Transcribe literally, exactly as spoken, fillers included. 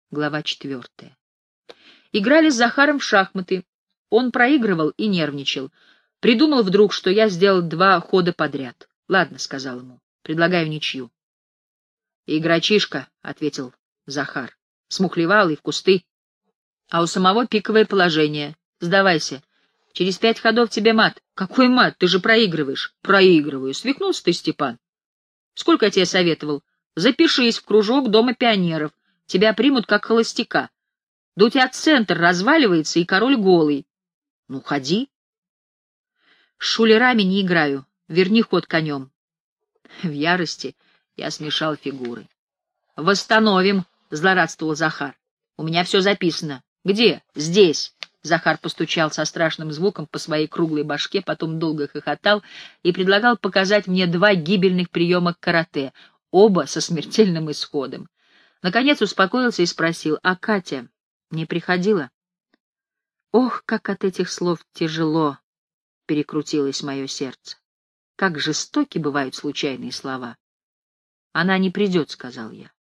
Глава четвертая. Играли с Захаром в шахматы. Он проигрывал и нервничал. Придумал вдруг, что я сделал два хода подряд. «Ладно», — сказал ему, — «предлагаю ничью». «Игрочишка», — ответил Захар, — «смухлевал и в кусты. А у самого пиковое положение. Сдавайся. Через пять ходов тебе мат». «Какой мат? Ты же проигрываешь». «Проигрываю. Свихнулся ты, Степан. Сколько я тебе советовал? Запишись в кружок Дома пионеров. Тебя примут как холостяка. Да у тебя центр разваливается, и король голый. Ну, ходи». «С шулерами не играю. Верни ход конем». В ярости я смешал фигуры. «Восстановим», — злорадствовал Захар. «У меня все записано». «Где?» «Здесь». Захар постучал со страшным звуком по своей круглой башке, потом долго хохотал и предлагал показать мне два гибельных приема карате, оба со смертельным исходом. Наконец успокоился и спросил: «А Катя не приходила?» Ох, как от этих слов тяжело перекрутилось мое сердце. Как жестоки бывают случайные слова. «Она не придет», — сказал я.